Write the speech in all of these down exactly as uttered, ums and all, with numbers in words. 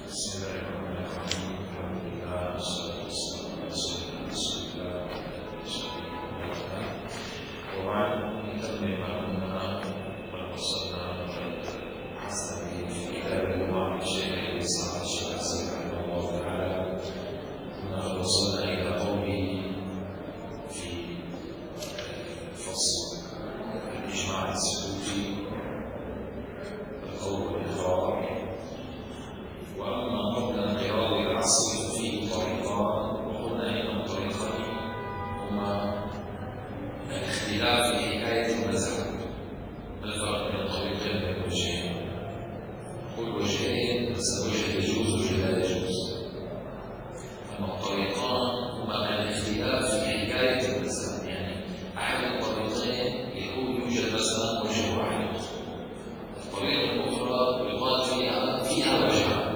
بسم الله الرحمن الرحيم. الحمد لله والصلاة والسلام على سيدنا رسول الله وعلى آله وصحبه وبعد. نكمل معلومنا قد وصلنا حسن في كتاب اللغة للشيخ الإسحاق الشافعي رحمه الله تعالى. كنا وصلنا إلى قوله في فصل الإجماع السكوتي القول بالإقرار. وأما قبل انقراض العصر فيه طريقان، وقلنا إن الطريقين هما الاختلاف في حكاية المذهب. ما الفرق بين الطريقين بين الوجهين؟ قل وجهين بس الوجه يجوز وجه لا يجوز. أما الطريقان هما الاختلاف في حكاية المذهب، يعني أحد الطريقين يكون يوجد مثلا وجه واحد، الطريقة الأخرى يقال فيها فيها وجهان.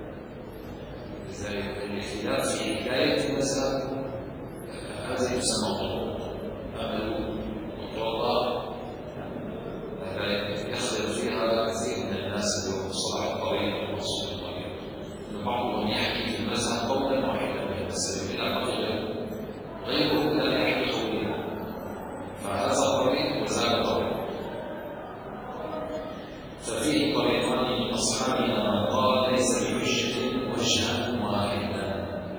الاختلاف في حكاية المذهب هذا يسمى طرق. أما الطرقات يختلف فيها كثير من الناس اللي صلاح الطريق ومقصود الطريق، أن بعضهم يحكي في المذهب قولا واحدا بس بلا قول غيره لا يحكي قولا، فهذا طريق وذاك طريق. ففيه طريقان من أصحابنا من قال ليس بحجة وجهان واحدا،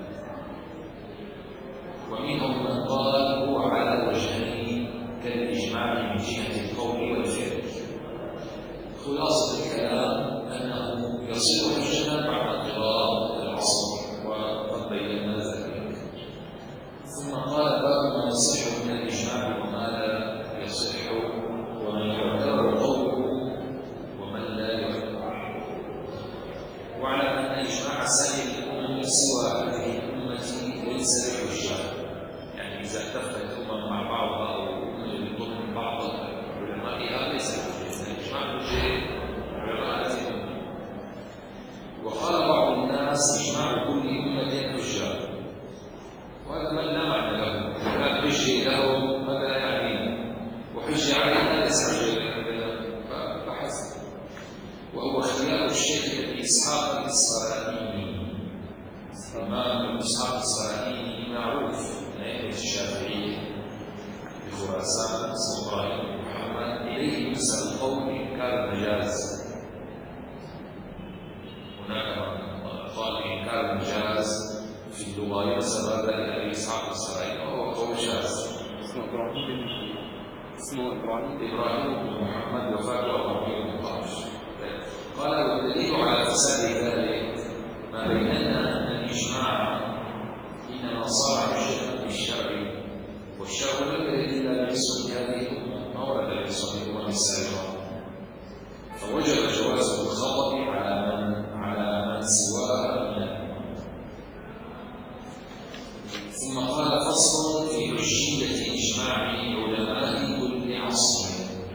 ومنهم من قال هو على وجهين كالإجماع من جهة القول والفعل. خلاصة الكلام أنه يصير حجة بعد انقراض العصر، وقد بينا ذلك. ثم قال باب ما يصح من الإجماع وما لا يصح، ومن يعتبر قوله ومن لا يعتبر. وعلى أن إجماع سائر الأمم سوى هذه الأمة ليس بحجة، يعني إذا اتفقت الأمم مع بعضها أو ضمن بعض علمائها ليس بحجة، الإجماع حجة علماء هذه الأمة. وقال بعض الناس إجماع كل أمة حجة، وهذا ما لا معنى له، كان حجة له ماذا يعني، وحجة علينا ليس حجة فحسب. وهو اختلاف الشيخ ابن إسحاق الإسرائيلي. الإمام ابن إسحاق الإسرائيلي معروف من أئمة الشافعية بخراسان، اسمه إبراهيم بن محمد. إليه ينسب القول بإنكار المجاز. هناك من قال بإنكار المجاز في اللغة ينسب هذا إلى أبي إسحاق الإسرائيلي، وهو قول شاذ. اسمه إبراهيم اسمه إبراهيم إبراهيم بن محمد وفاته أربعين بن قرش. قال والدليل على فساد ذلك ما بيننا أن الإجماع إنما صار حجة بالشرع، والشرع لم يرد إلا بحسن هذه الأمة، ما ورد بحسن الأمم السابقة، فوجب جواز الخطأ على من على من سواها من الأمم. ثم قال فصل في حجية إجماع علماء كل عصر.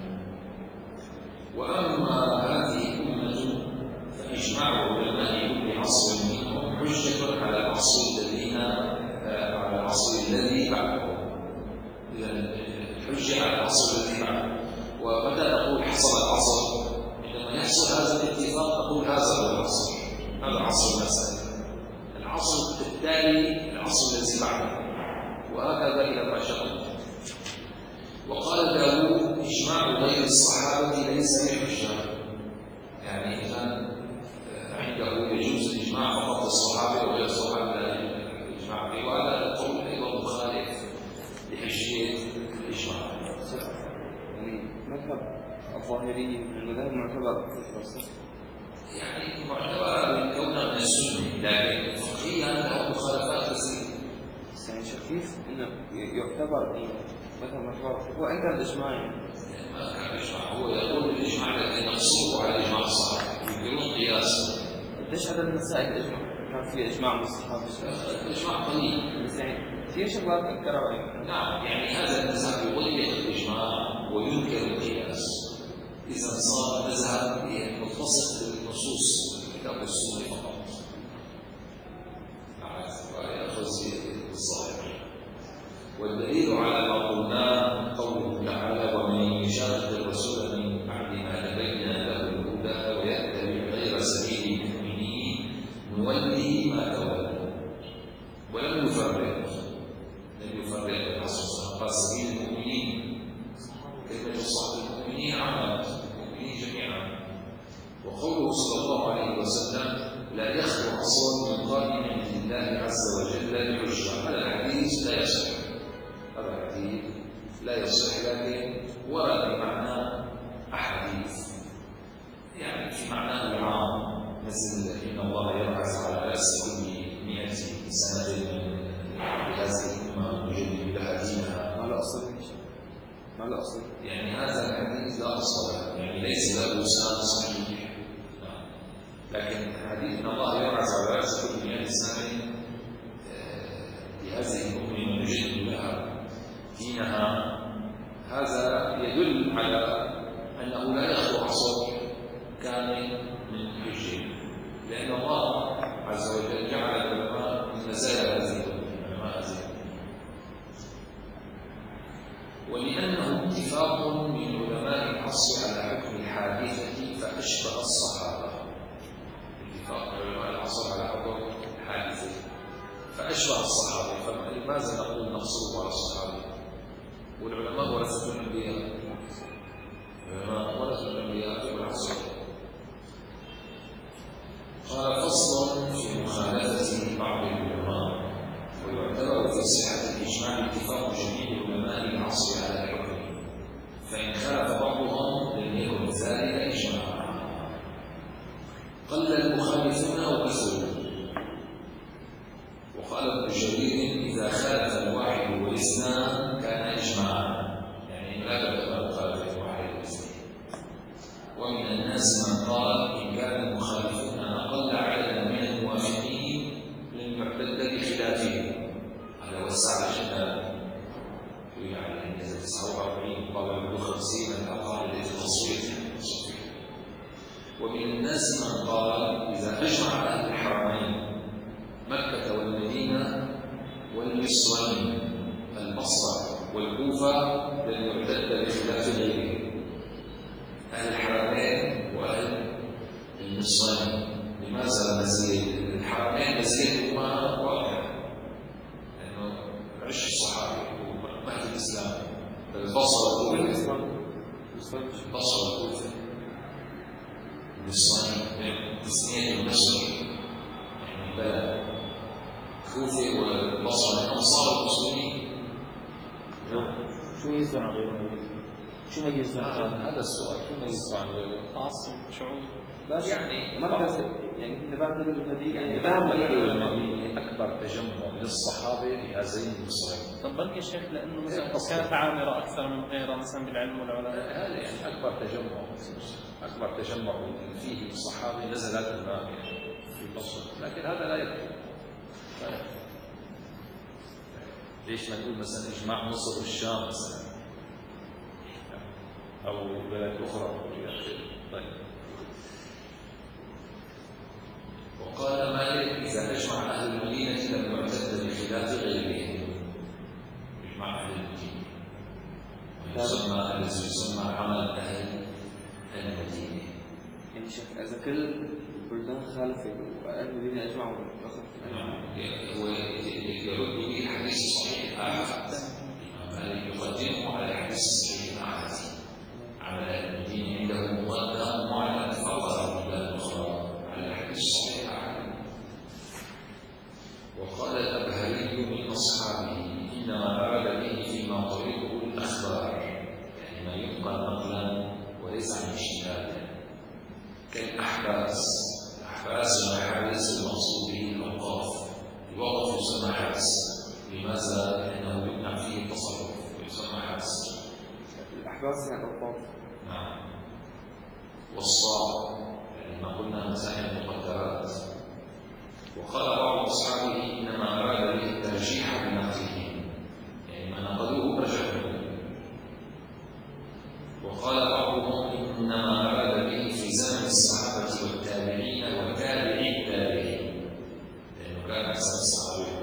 وأما هذه الأمة فإجماع علماء كل عصر منهم حجة على العصر الذين على العصر الذي بعده. إذا الحجة على العصر الذي بعده. ومتى نقول حصل العصر؟ عندما يحصل هذا الاتفاق نقول هذا هو العصر، هذا عصر المسألة، العصر التالي العصر الذي بعده، وهكذا إلى ما شاء. وقال داود إجماع غير الصحابة ليس بحجة، يعني إذا عنده يجوز الإجماع فقط الصحابة وغير الصحابة لا الإجماع فيه، وهذا القول أيضا مخالف لحجية الإجماع. يعني مذهب الظاهري المذهب معتبر يعني معتبر من كونه من السنة، لكن فقهيا له مخالفات كثيرة. يعني كيف إنه يعتبر إنه مثلا معتبر هو أنت الإجماع يعني ما كان الإجماع، هو يقول الإجماع الذي نقصه على الإجماع الصحابي يمكنون قياسه. ليش عدد مسائل الإجماع؟ كان في إجماع من الصحابة الإجماع قليل، بس يعني كثير شغلات انكروا عليه. نعم، يعني هذا المذهب يضيق الإجماع وينكر القياس. إذا صار مذهب متصل بالنصوص الكتاب والسنة فقط، ويأخذ بالظاهر. والدليل على ما قلناه قوله تعالى ومن يشاقق الرسول من بعد ما تبين له الهدى ويتبع غير سبيل المؤمنين نولي ما تولى ولم يفرق لم يفرق بين الصحابة قال سبيل المؤمنين كلمة الصحابة المؤمنين عامة المؤمنين جميعا. وقوله صلى الله عليه وسلم لا يخلو عصا من قائم عند الله عز وجل بحجة. هذا الحديث لا يصح، هذا الحديث لا يصح، لكن ورد بمعنى أحاديث يعني في معناه العام، مثل إن الله يبعث على رأس كل مئة سنة من هذه الأمة يجدد لها دينها. ما له أصل ما له أصل يعني هذا الحديث لا أصل له، يعني ليس له سند صحيح. لكن حديث إن الله يبعث على رأس كل مئة سنة لهذه الأمة يجدد لها دينها، هذا يدل على أنه لا يخلو عصر كامل من حجه، لأن الله عز وجل جعل العلماء من مزايا هذه العلماء هذه، ولأنه اتفاق من علماء العصر على حكم الحادثة فأشبه الصحابة. اتفاق علماء العصر على حكم الحادثة فأشبه الصحابة، فلماذا نقول نقصره على الصحابة؟ والعلماء ورثة الأنبياء، العلماء ورثة الأنبياء في العصر. قال فصل في مخالفة بعض العلماء، ويعتبر في صحة الإجماع اتفاق جميع علماء العصر على الحكم، فإن خالف بعضهم لم يكن ذلك إجماعا. قل المخالفون وكثروا. وقال ابن جرير إذا خالف الواحد والاثنان كان إجماعا، يعني لا تبقى مخالفة الواحد والاثنين. ومن الناس من قال إن كان المخالفون أقل عددا من الموافقين لم يعتد بخلافه. هذا وسع جدا، يعني إذا تسعة وأربعين قال خمسين الأقل للتصويت. ومن الناس من قال إذا أجمع أهل الحرمين مكة والمدينة والمصرين البصرة والكوفة لم يعتد بخلاف غيره. أهل الحرمين وأهل المصرين، لماذا مزيد؟ الحرمين مزيدهما واضح، لأنه عش الصحابة ومهد الإسلام. البصرة والكوفة البصرة والكوفة المصرين اثنين المصري يعني بلد كوفة والبصرة من أنصار المسلمين. شو يزن عن غيره؟ شو ميزون؟ هذا السؤال، شو ميزون عن غيره؟ خاص شعوب بس يعني مركز يعني انت بعد المدينه يعني بعد المدينة أكبر تجمع للصحابة لهذين المصرين. طب بلكي الشيخ لأنه مثلا كانت عامرة أكثر من غيرها مثلا بالعلم والعلماء. هذا يعني أكبر تجمع، أكبر تجمع فيه الصحابة نزل هذا الماء يعني في البصرة، لكن هذا لا يكفي. ليش ما نقول مثلا إجماع مصر والشام مثلا أو بلد أخرى إلى آخره. طيب. وقال مالك إذا أجمع أهل المدينة لم يعتد بخلاف غيرهم. إجماع أهل المدينة ويسمى الذي يسمى عمل أهل المدينة. يعني شيخ إذا كل البلدان خالفة وأهل المدينة أجمعوا هو يرد به الحديث الصحيح الآخر، يقدمه على الحديث الصحيح الآخر. عمل أهل المدينة عنده مقدم وعلى فقط البلاد الأخرى على الحديث الصحيح الآخر. وقال الأبهري من أصحابه إنما أراد به فيما طريقه الأخبار، يعني ما ينقل نقلا وليس عن اجتهاد، كالأحباس. الأحباس والحادث المقصود به الأوقاف. الوقف يسمى حبس، لماذا؟ لأنه يمنع فيه التصرف ويسمى حبس. الأحباس يعني الأوقاف. نعم. والصاع يعني ما قلنا مسائل المقدرات. وقال بعض أصحابه إنما أراد به الترجيح بنقله، يعني ما نقلوه رجحه. وقال بعضهم إنما أراد به في زمن الصحابة والتابعين وتابعي التابعين، لأنه كان أحسن الصحابة.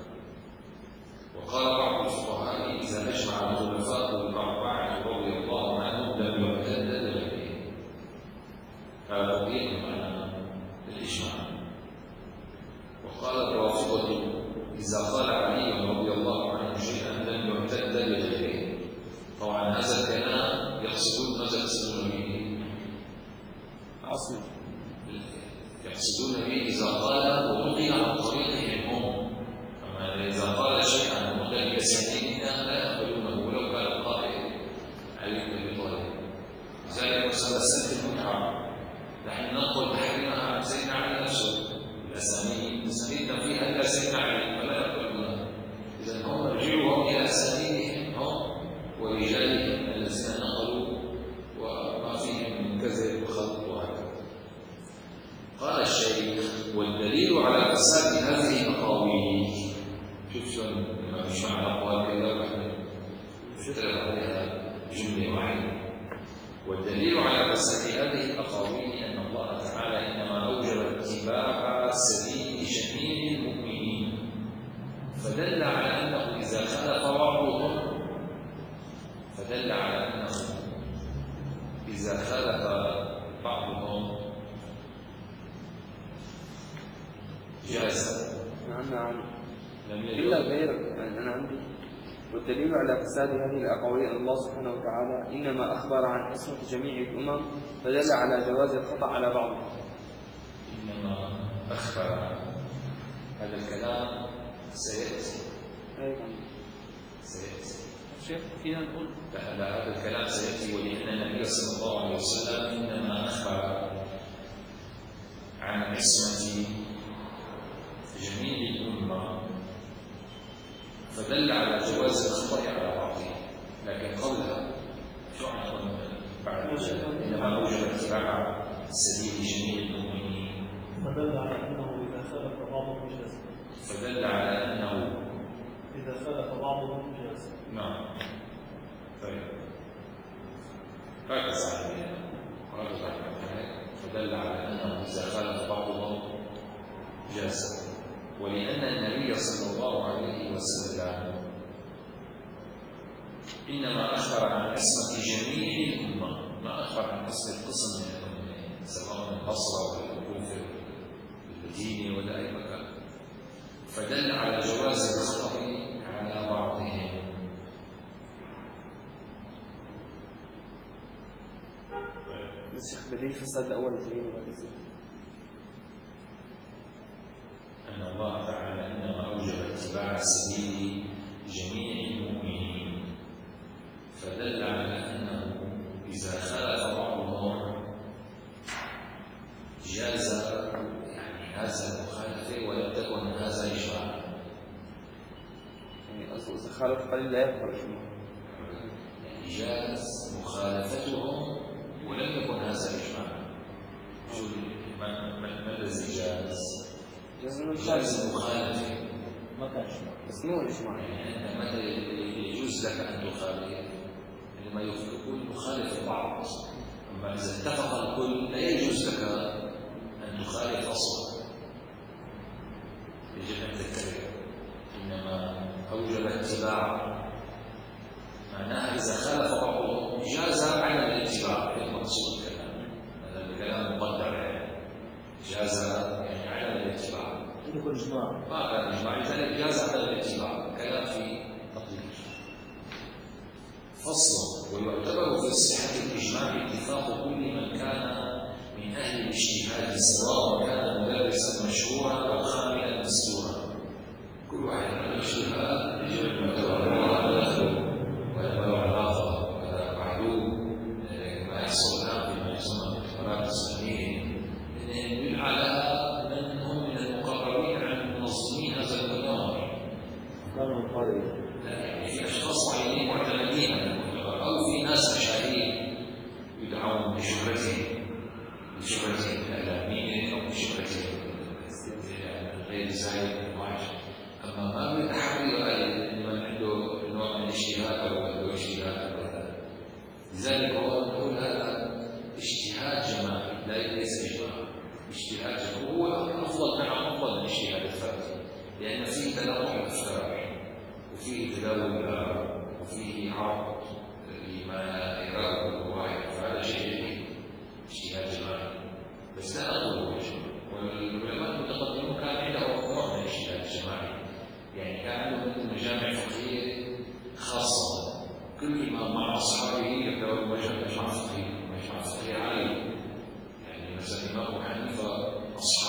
وقال بعض الفقهاء إذا أجمع الخلفاء الأربعة رضي الله عنهم لم يعتد بغيرهم. هذا تطبيق على الإجماع. يقصدون به إذا قال ونقل عن طريقهم هم. أما إذا قال شيئا ونقل بسنتين لا يقبلونه ولو كان القائل علي بن أبي طالب. لذلك مسألة سنة المتعة نحن نقول تحريمها عن سيدنا علي نفسه الأسانيد أسانيدنا فيها إلا سيدنا علي فلا يقبلونها. إذا هم رجعوا إلى أسانيدهم هم ورجالهم الذين نقلوا وما فيهم من كذب وخلط وهكذا. قال الشيخ والدليل على فساد هذه الأقاويل. شوف شلون لما يجمع الأقوال كذا واحد يشتغل عليها جملة واحدة. والدليل على فساد هذه الأقاويل أن الله تعالى إنما أوجب اتباع سبيل جميع المؤمنين، فدل على أنه إذا خالف بعضهم فدل على أنه إذا خالف بعضهم جاز. نعم نعم لم إلا يجوز. غير يعني أنا عندي. والدليل على فساد هذه الأقاويل أن الله سبحانه وتعالى إنما أخبر عن عصمة جميع الأمم فدل على جواز الخطأ على بعضهم. إنما أخبر هذا الكلام سيأتي أيضا سيأتي شيخ فينا نقول فهذا هذا الكلام سيأتي ولأن النبي صلى الله عليه وسلم إنما أخبر عن عصمة جميع الأمة فدل على جواز الخطأ على بعضهم. لكن قولها شو عن بعد إنما أوجب اتباع سبيل جميع المؤمنين فدل على أنه إذا خالف بعضهم جاز. فدل على أنه إذا خالف بعضهم جاز. نعم. طيب ركز عليها ركز عليها. فدل على أنه إذا خالف بعضهم جاز. ولأن النبي صلى الله عليه وسلم إنما أخبر عن عصمة جميع الأمة ما أخبر عن عصمة قسم من الأمة سواء البصرة ولا الكوفة ولا المدينة ولا أي مكان. فدل على جواز الخطأ على بعضهم. بس شيخ دليل فساد الأول دليل وهذا أن الله تعالى إنما أوجب اتباع سبيل جميع المؤمنين فدل على أنه إذا خالف بعضهم جاز يعني هذا المخالفة ولم تكن هذا إجماع. يعني أصل إذا خالف قليل لا يظهر إجماع. يعني جاز مخالفتهم ولم يكن هذا إجماع. شو ما ما الذي جاز؟ جاز إنه جاز المخالفة ما كان إجماع. بس مو الإجماع. يعني أنت متى يجوز لك أن تخالف؟ عندما يكون مخالف البعض. أما إذا اتفق الكل لا يجوز لك أن تخالف أصلا. يجب أن تتبع. إنما أوجب اتباع معناها إذا خالف بعضهم جاز عدم الاتباع في المقصود الكلام. هذا الكلام مقدر يعني جاز يعني عدم الاتباع. يكون إجماع. ما كان إجماع لذلك جاز عدم الاتباع. كلام في تقدير. فصل ويعتبر في صحة الإجماع اتفاق كل من كان من أهل الاجتهاد سواء كان مدرسا مشهورا أو خاملا مستورا. كل واحد من الاجتهاد يجب أن يعتبر وله علاقة ولا معلوم ما يحصل الآن فيما يسمى باختبارات السنين أنهم يدل على من هم من المقربين عن منظمين هذا المؤتمر. كانوا قادرين. يعني في أشخاص معينين معتمدين على المؤتمر أو في ناس مشاهير يدعون بشهرتهم بشهرتهم الإعلامية أو بشهرتهم غير زايد المعاش. أما ما بيتحرر لمن عنده نوع من الاجتهاد أو عنده اجتهاد أو كذا. لذلك هو نقول هذا اجتهاد جماعي لا ليس إجماع. اجتهاد جماعي هو أفضل نعم أفضل من الاجتهاد الفردي لأن فيه تلاقح الأفكار وفيه تداول وفيه عرض لما يراه كل واحد فهذا شيء جيد اجتهاد جماعي. بس لا أقول هو إجماع. والعلماء المتقدمون كان عندهم نوع من الاجتهاد الجماعي يعني كان عندهم مجامع فقهية خاصة كل إمام مع أصحابه يبدأ مجمع فقهي مجمع فقهي عالي. يعني مثلا الإمام أبو حنيفة أصحابه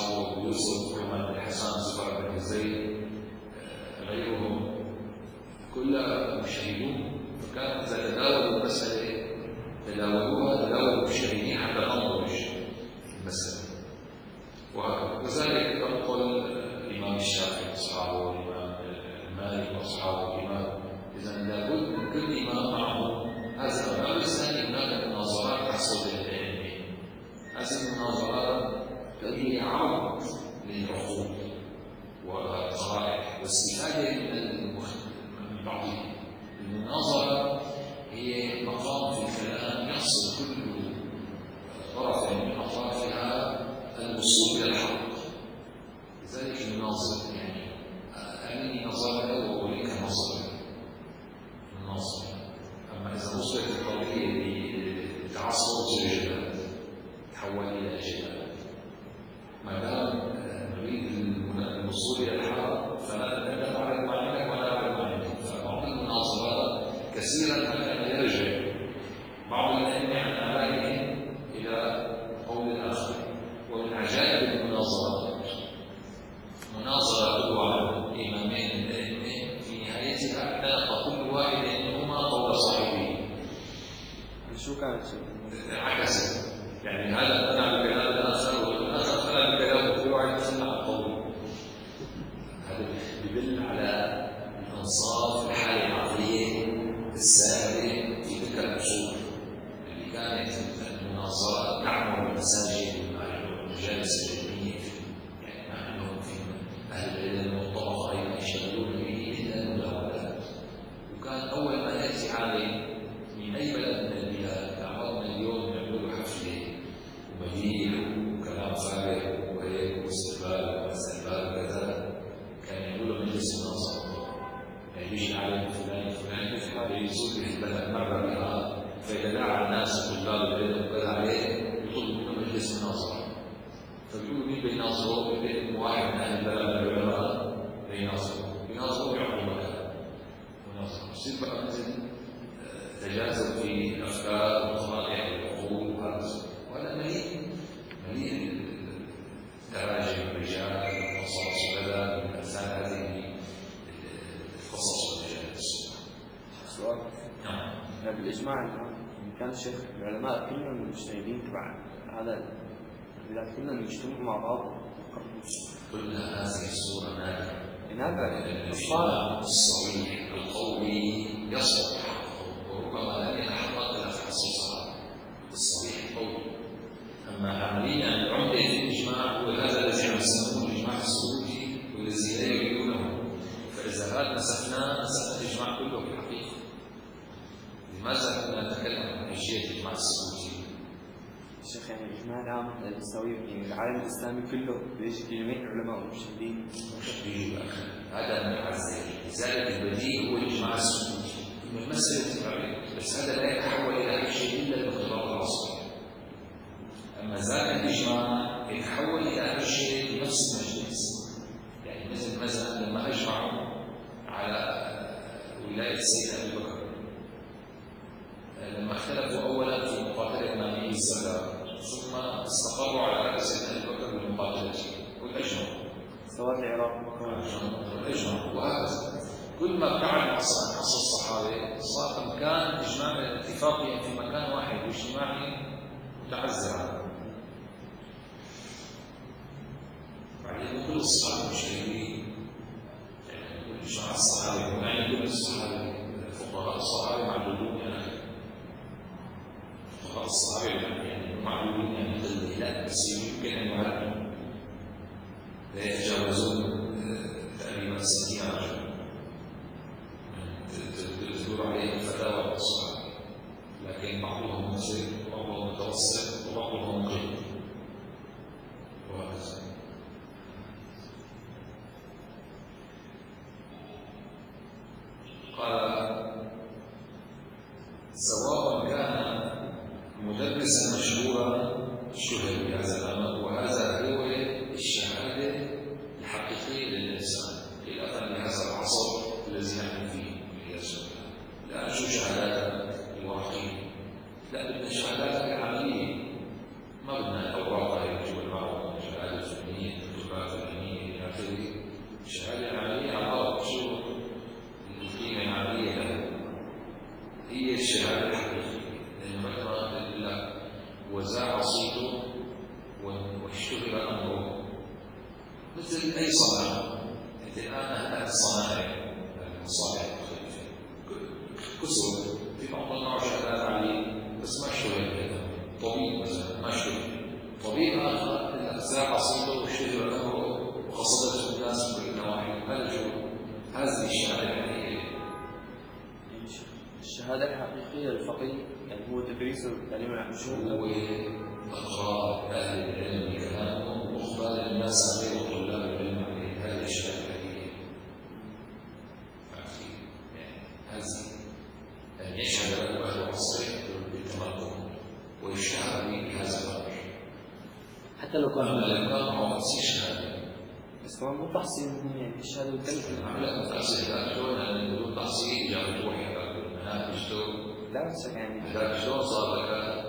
الشافعي واصحابه والامام مالك واصحابه والامام. اذا لابد من كل امام معه هذا. الامر الثاني هناك مناظرات تحصل بين الائمه. هذه المناظرات هي عرض للعقول والقواعد واستفاده من بعضها. المناظره هي مقام في الكلام يحصل كل طرف من اطرافها الوصول الى الحق. لذلك المناظر يعني أعني نظرة وأوليك نظرة الناظر. أما إذا وصلت القضية لتعصب الجدال تحول إلى جدال. ما دام نريد الوصول إلى الحق فلا نعرض ما عندك ولا نعرض ما عندك. فبعض المناظرات كثيرا ما كان يرجع بعض الأئمة عن آرائهم إلى قول الآخر. ومن عجائب المناظرات مناظرة تدعى إمامين الأئمة في نهايتها اعتنق كل واحد منهما قول صاحبه. شو كانت؟ عكس يعني هذا اقتنع بكلام الآخر والآخر اقتنع بكلامه وكل واحد يسمع القول. هذا يدل على الإنصاف الحالة العقلية السائدة في تلك العصور اللي كانت المناظرات تعمر المساجد والمجالس العلمية. أهل العلم والطبقة أيضا يشتغلون به إلا المداولات. وكان أول ما يأتي عالم من أي بلد من البلاد تعودنا اليوم يعملوا حفلة ومديح وكلام فارغ وهيك واستقبال واستقبال وكذا. كان يعملوا مجلس مناظرة. يعني يجي عالم فلان فلان يزور به البلد مرة بها فإذا دعا الناس طلاب العلم وكذا عليه يطلب منه مجلس مناظرة. فبيقولوا مين بيناظروا؟ بين واحد من اهل البلد من العلماء بيناظروا بيناظروا بيعطوا مكان مناظرة. يصير بقى مثل تجاذب في الافكار وطبائع العقول وهذا. وهذا مليء مليء تراجم الرجال والقصص وكذا من امثال هذه القصص والمجالس. سؤال. نعم. بالاجماع الان كان الشيخ العلماء كلهم المجتهدين تبع هذا إذا كنا نجتمع مع بعض قلنا هذه الصورة نادرة. نادرة. الإجماع الصريح القوي يصلح وربما لم يتحقق إلا في عصر الصحابة الصريح القوي. أما عمليا عمدة الإجماع هو هذا الذي يسمونه الإجماع السلوكي والذي لا يريدونه. فإذا هذا نسفناه نسفنا الإجماع كله في الحقيقة. لماذا كنا نتكلم عن حجية الإجماع السلوكي؟ الشيخ يعني الإجماع العام يساوي يعني العالم الإسلامي كله بيجي جميع العلماء والمجتهدين. مشبيه هذا من العزة. لذلك البديل هو الإجماع السلوكي. من مسألة العلم بس هذا لا يتحول إلى أي شيء إلا بخبرات العصر. أما ذاك الإجماع يتحول إلى أي شيء بنفس المجلس. يعني مثل مثلا لما أجمعوا على ولاية السيد أبي بكر لما اختلفوا أولا في مقاتلة إمامي السلام ثم استقروا على رأي سيد أبي بكر بالمقاتلة والأجمع سواء العراق والأجمع وهكذا. كل ما ابتعد العصر عن عصر الصحابة صار مكان إجماع الاتفاقي في مكان واحد واجتماعي متعذر. بعدين كل الصحابة مجتهدين يعني كل إجماع الصحابة ومعنى كل الصحابة فقهاء الصحابة معدودون يعني فقهاء الصحابة يعني معدودون يعني قلة لا بس يمكن أن يعلموا لا يتجاوزون تقريبا ستين رجل تدور عليهم فتاوى الصحابة لكن بعضهم مسير وبعضهم متوسط وبعضهم قليل وهكذا. قال سواء كان مدرسا مشهورا شهر بهذا الامر وهذا هو الشهاده الحقيقيه للانسان خلافا لهذا العصر الذي نحن فيه. لا نشوف شهادات الورقيه، لا بدنا الشهادات العمليه. ما بدنا الاوراق هاي اللي جوا المعروض شهاده فنيه دكتوراه فنيه الى اخره. الشهاده العمليه على الارض شو القيمه العمليه لها هي الشهاده الحقيقيه. لانه مثلا لله وزاع صيته واشتهر امره مثل اي صنعه أنت الآن هذه الصنائع المصانع المختلفة كسر في بعض النوع شغال عليه بس ما اشتغل كذا طبيب مثلا ما اشتغل طبيب آخر الأجزاء عصيبة واشتغل له وخاصة الناس من كل النواحي هذا الشغل هذه الشهادة الحقيقية. الشهادة الحقيقية للفقيه يعني هو تدريس التعليم العام هو إقرار أهل العلم بكلامهم وإخبار الناس عليه وطلاب العلم عليه هذه الشهادة الحقيقية. هذه أن يشهد له أهل عصره بالتمكن ويشتهر بهذا الأمر حتى لو كان لم يكن معه شهادة بس هو مو تحصيل يعني الشهادة والتلك لا تحصيل لا شلون أن بدون تحصيل جاب روحي هذا شلون لا بس يعني هذا شلون صار لك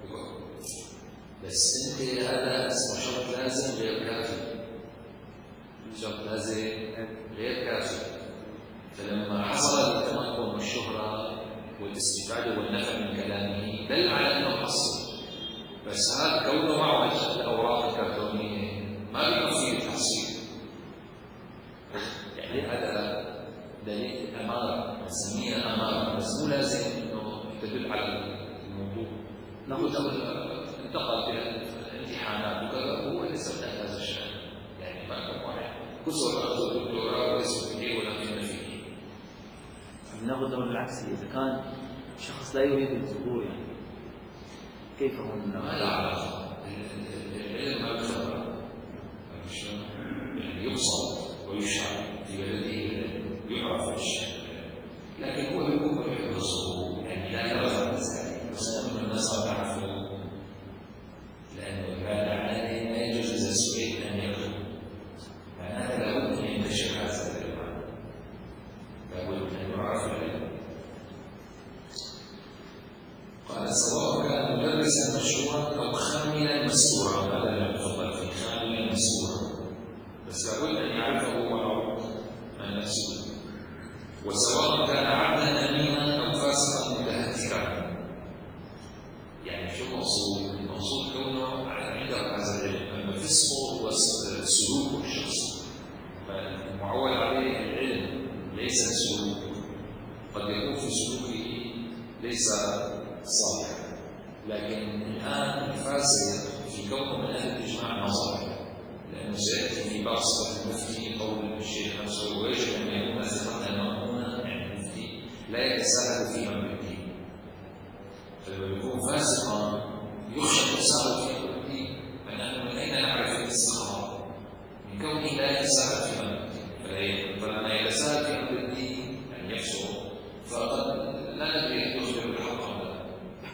بس أنت هذا اسمه شرط لازم غير كافي شرط لازم غير كافي فلما حصل التمكن والشهرة والاستفادة والنفع من كلامه دل على أنه حصل بس هذا كونه معه الأوراق الكرتونية ما بيكون فيه تحصيل يعني هذا دليل أمارة نسميها أمارة بس مو لازم إنه تدل على الموضوع ناخذ انتقل إلى الامتحانات وكذا هو ليس من هذا الشيء يعني ما كان واحد كسر أخذ الدكتوراه وليس فيه ولا في فيه ناخذ الأمر العكسي إذا كان شخص لا يريد الظهور يعني كيف هم ما لا علاقة العلم ما بخبر يعني يبصر ويشعر في بلده يعرف الشيء لكن هو يكون يحفظه يعني لا يرى بس أما الناس لا تعرفه لأنه العبادة عليه ما يجوز إذا سئل أن يكون فهذا لابد أن ينتشر هذا العلم لابد أن يعرف العلم قال سواء كان مدرسا مشهورا أو خاملا مستورا هذا لا يفضل في خاملا مستورا بس لابد أن يعرفه ويعرف عن نفسه وسواء كان عبدا أمينا أو فاسقا متهتكا يعني شو المقصود؟ المقصود كونه عنده هذا العلم أما فسقه والسلوك الشخصي فالمعول عليه العلم ليس السلوك قد يكون في سلوكه ليس صالحا لكن الآن الفاسد في كونه من أهل الإجماع نظري لأنه سيأتي في بعض صفات المفتي قول الشيخ نفسه ويجب أن يكون ثقة مأمونا عند المفتي لا يتساهل في أمر الدين فلما يكون فاسقا يخشى التساهل في أمر الدين فنحن من أين نعرف الاستخارة؟ من كونه لا يتساهل في أمر الدين فلما يتساهل في أمر الدين يعني يفسق فقد لا ندري يخبر بالحق أم لا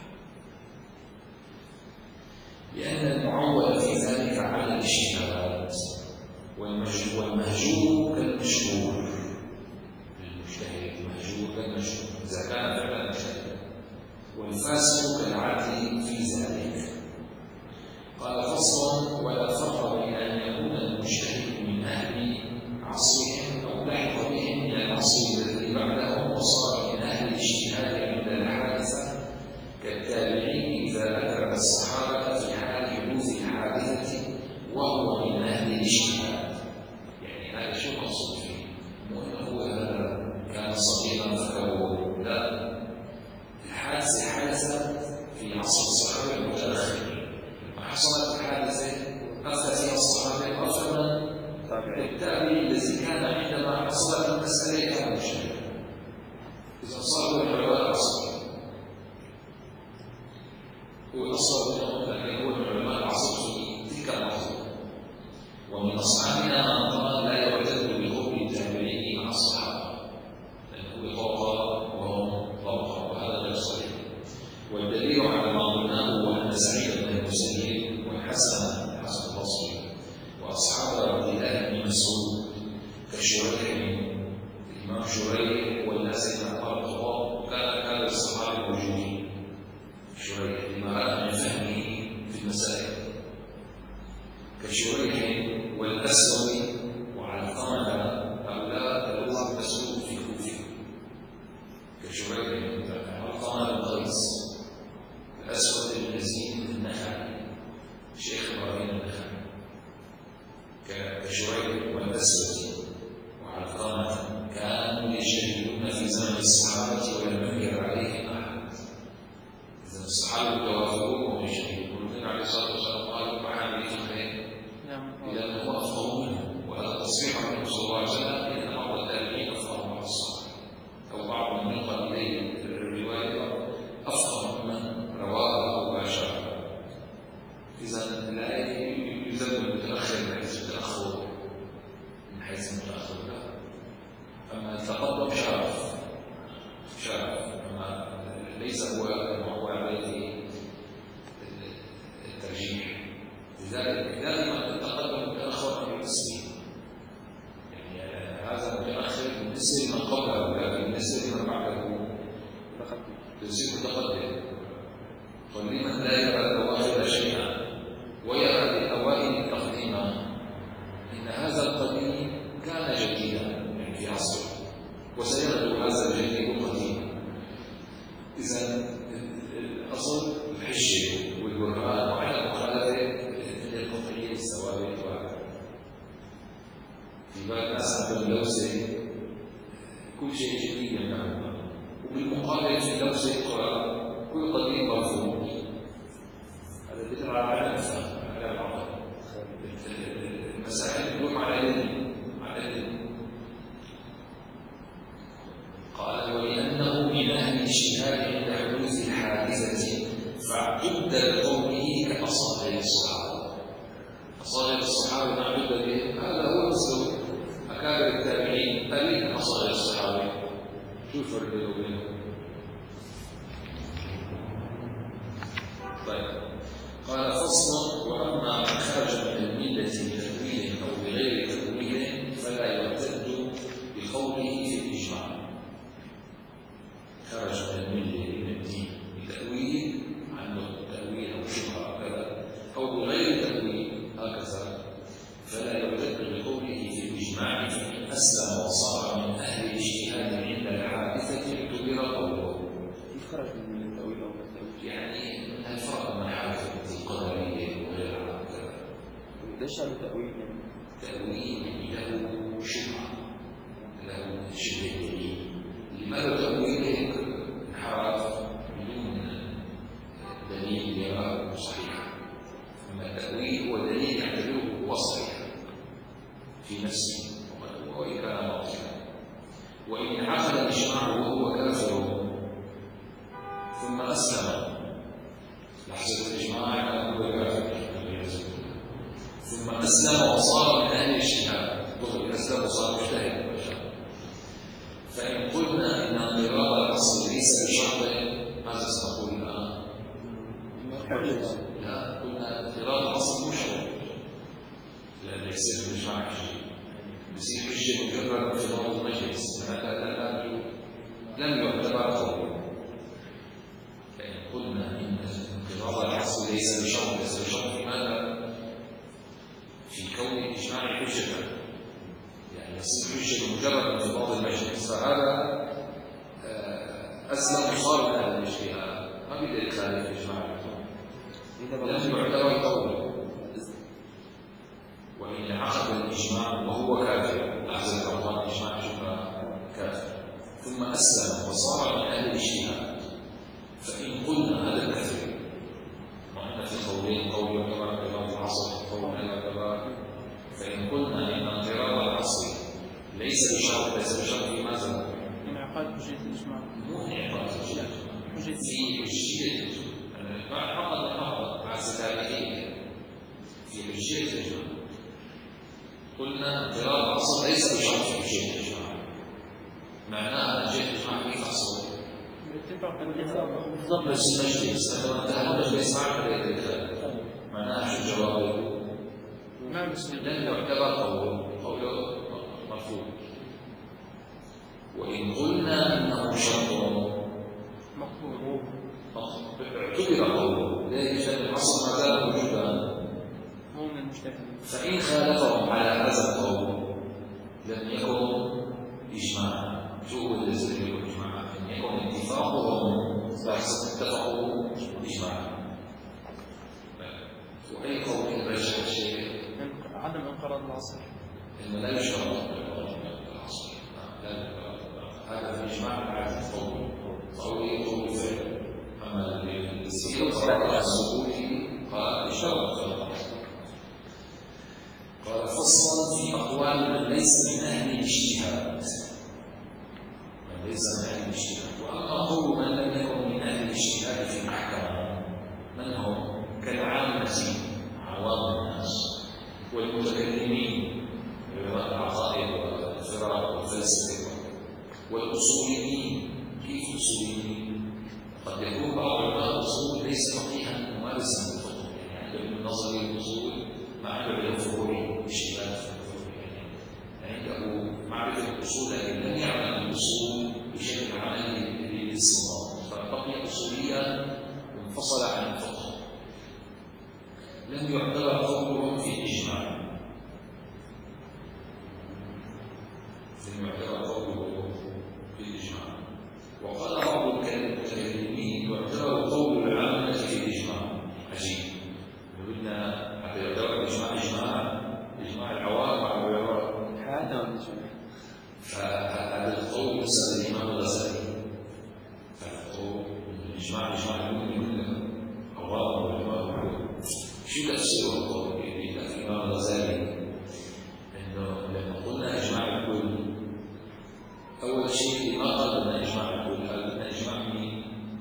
لأن المعول في ذلك على الاجتهاد والمهجور كالمشهور المجتهد المهجور كالمشهور إذا كان فعلا مجتهدا والفاسق كالعدل في ذلك قال فصل ولا فرق بين أن يكون المجتهد من أهل عصرهم أو لحق بهم من العصر الذي بعدهم وصار من أهل الاجتهاد عند الحادثة كالتابعين إذا ذكر الصحابة في حال حدوث الحادثة وهو من أهل الاجتهاد يعني هذا شو مقصود فيه؟ مو أنه هو هذا كان صغيرا فكره لا الحادثة حدثت في عصر الصحابة المتأخرين لما حصلت الحادثة أخذ فيها الصحابة أفضل التابعي الذي كان عندما حصلت المسألة كان مجتهدا إذا صاروا العلماء عصر هو أصل منهم لكن هو من علماء العصر في تلك اللحظة ومن أصحابنا من قال لا يعتد بقول التابعين مع الصحابة لأنه بطبقة وهم طبقة وهذا غير صحيح والدليل على ما قلناه هو أن سعيد بن المسيب والحسن الحسن البصري وأصحاب عبد الله بن مسعود كشريح الإمام شريح والناس اللي قال الخطاب وكان كان الصحابة موجودين شريح لما رأى من فهمه في المسائل كشريح والأسود وعلقمة هؤلاء الأول المسعود في كوفة كشريح علقمة بن قيس الأسود بن يزيد النخعي شيخ إبراهيم النخعي كشريح والأسود تفسير من قبله، لكن تفسير من بعده تفسير متقدم. ولمن لا يرى الأواخر شيئا ويرى بالأوائل التقديم، إن هذا القديم كان جديدا يعني في عصره، وسيبدو هذا الجديد قديما. إذا الأصل الحجة والبرهان وعلى مخالفة القطعية الثوابت. في بال ناس عندهم لوزة كل شيء جديد يمنعهم، وبالمقابل في لوزة أخرى كل قديم مرفوض. هذا بيدل على الفهم على العقل. المسائل تدور على العلم على العلم. قال ولأنه من أهل الاجتهاد عند حدوث الحادثة فاعتد بقوله كأصابع الصحابة. أصابع الصحابة ما اعتد به، هذا هو أسلوب أكابر التابعين قليل من أصابع الصحابة. شو الفرق بينه وبينهم؟ طيب قال فصل وأما من خرج من الملة بتأويل أو بغير تأويل فلا يعتد بقوله في الإجماع. خرج من الملة من الدين بتأويل عنه تأويل أو شبهة كذا أو بغير تأويل هكذا فلا يعتد بقوله في الإجماع، فإن أسلم وصار من أهل الاجتهاد عند الحادثة اعتبر قوله. كيف خرج من التأويل أو التأويل؟ يعني الفرق بين حادثة القدرية وغيرها كذا. ليش هذا التأويل؟ تأويل له شبهة، له شبه دليل. لماذا تأويل انحراف بدون دليل يراه صحيح؟ أما التأويل هو دليل يعتبره هو صحيح في نفسه وإن كان باطلا. وإن عقد الإجماع وهو كافر ثم أسلم، لحظة الإجماع هو كافر ثم أسلم وصار من أهل الاجتهاد، دخل أسلم وصار مجتهد، فإن قلنا إن انقراض الأصل ليس بشرط، ماذا سنقول الآن؟ لا، قلنا انقراض الأصل مش شرط، لأن يصير الإجماع حجة، يصير حجة مجرد في بعض المجلس، هذا لم يعتبر قولا. فإن قلنا إن انقراض الأصل ليس بشرط، ليس بشرط في ماذا؟ في كون الإجماع حجة، يعني يصير حجة مجرد في بعض المجلس، فهذا أسلم وصار من أهل الاجتهاد، ما بيقدر يخالف الإجماع، لم يعتبر قوله. وإن عقد الإجماع وهو كافر، لحظة رمضان الإجماع شبه كافر ثم أسلم وصار من أهل الاجتهاد، فإن قلنا هذا الكفر، وأن في قولين قول يعتبر انقراض العصر قول لا يعتبر، فإن قلنا إن انقراض العصر ليس بشرط، ليس بشرط في ماذا؟ انعقاد حجية الإجماع. مو انعقاد حجية الإجماع، في حجية الإجماع. بعد عقد النهضة مع التاريخية في حجية الإجماع قلنا انقراض العصر ليس بشرط في حجية الإجماع. معناها أن حجية الإجماع كيف أصل؟ بالضبط نفس المجلس، عندما انتهى المجلس ما عاد يتدخل، معناها شو جوابه؟ ما مسلم لن يعتبر قوله قوله مرفوض. وإن قلنا إنه شرط مقبول اعتبر قوله، ليس الأصل ما زال موجودا مو من المجتهد. فإن خالفهم على هذا القول لم يكن إجماعا. شو هو الذي يكون إجماعا؟ أن يكون اتفاقهم اتفقوا إجماعا. وأي قول يرجح الشيء؟ عدم انقراض العصر. إنه لا يشترط انقراض العصر، لا هذا في الإجماع على القول قولي قول فعل. أما الذي يقرأ السكوتي قال إشارة. قال فصل في أقوال من ليس من أهل الاجتهاد، من ليس من أهل الاجتهاد. وأما قول من لم يكن من أهل الاجتهاد في الأحكام، من هم كالعامة عوام الناس والمتكلمين علماء العقائد والفرق والفلسفة والأصوليين. كيف أصوليين؟ قد يكون بعض علماء الأصول ليس فقيها ممارسا للفقه، يعني عنده من نظري الأصول ما عنده علم فروعي اشتباك في الفروع، يعني عنده معرفة الأصول لكن لم يعمل ثم يعتبر قوله بالإجماع. وقال بعض المتكلمين يعتبر قول العامة في الإجماع. عجيب، قلنا حتى يعتبر الإجماع إجماع إجماع العوام على العلماء حياتنا والإجماع. فهذا القول يسأل الإمام الغزالي، فالقول الإجماع إجماع المؤمن كلهم عوام وعلماء. شو تفسير القول الإمام الغزالي؟ إنه لما قلنا إجماع الكل، أول شيء ما قال لنا إجماع الكل، قال لنا إجماع مين؟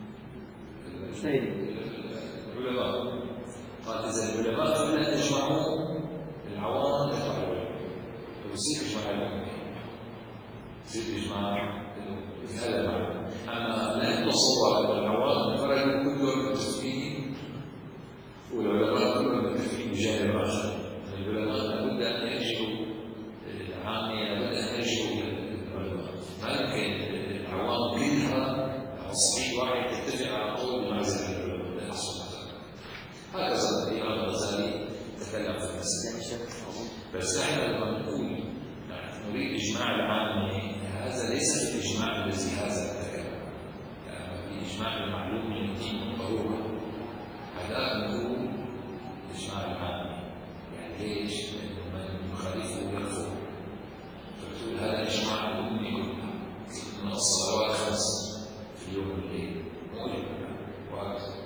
العلماء. قال إذا العلماء فلا تجمعوا العوام يطلعوا، فبصير إجماع المؤمنين، يصير إجماع هذا المعنى. أما لا يتصور أن العوام الفرق كلهم متفقين والعلماء كلهم متفقين بجانب آخر. العلماء لابد أن يرجعوا العامة، لابد أن يرجعوا العلماء. ما يمكن العوام كلها صحيح واحد تتفق على قول معزل العلماء، لا يحصل هذا. هكذا الإمام الغزالي تكلم في المسألة. بس احنا لما نقول نريد إجماع العامة، هذا ليس الإجماع الذي هذا الكلام، يعني الإجماع المعلوم من الدين بالضرورة. هذا نقول إجماع العامة، يعني ليش؟ لأنه من يخالفه يكفر. فتقول هذا إجماع الأمة كلها، من الصلوات خمس في اليوم والليل وهكذا.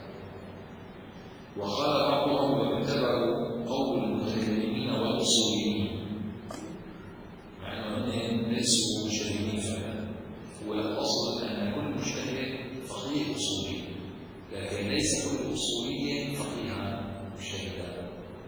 وقال بعضهم واعتبروا قول المتكلمين والأصوليين، مع أنهم ليسوا مجتهدين فعلا. والأصل أن كل مجتهد فقيه أصولي، لكن ليس كل أصولي فقيها مجتهدا.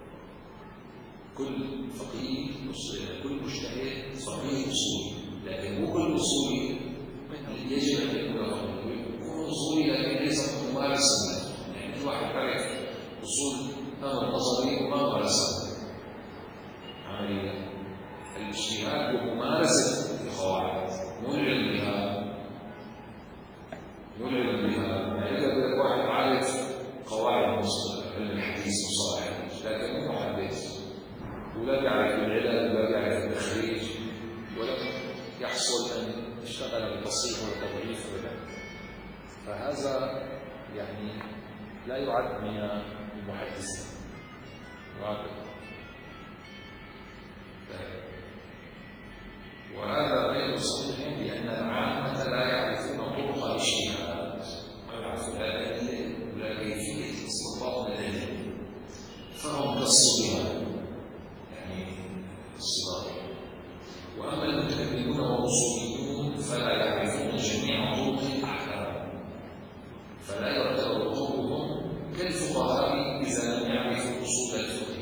كل فقيه كل مجتهد فقيه أصولي، لكن مو كل أصولي يجب أن يكون فقيه. يكون أصولي لكن ليس ممارسا، يعني كل واحد يعرف أصول ما النظري وما ممارسة عملية. الاجتهاد وممارسة القواعد، مو العلم بها، مو العلم بها. يعني إذا واحد عارف قواعد علم الحديث وصالح الحديث لكن مو محدث، ولا يعرف العلل ولا يعرف التخريج، ولم يحصل أن يشتغل بالتصحيح والتضعيف ولا، فهذا يعني لا يعد من المحدثين. وهذا غير صحيح، لأن العامة لا يعرفون طرق الاجتهاد، ما يعرفون لا دليل ولا كيفية استنباط الدليل، فهم كالصبيان، يعني الصغار. وأما المتكلمون والأصوليون فلا يعرفون جميع طرق الأحكام، فلا يعتبر قولهم كالفقهاء إذا لم يعرفوا أصول الفقه.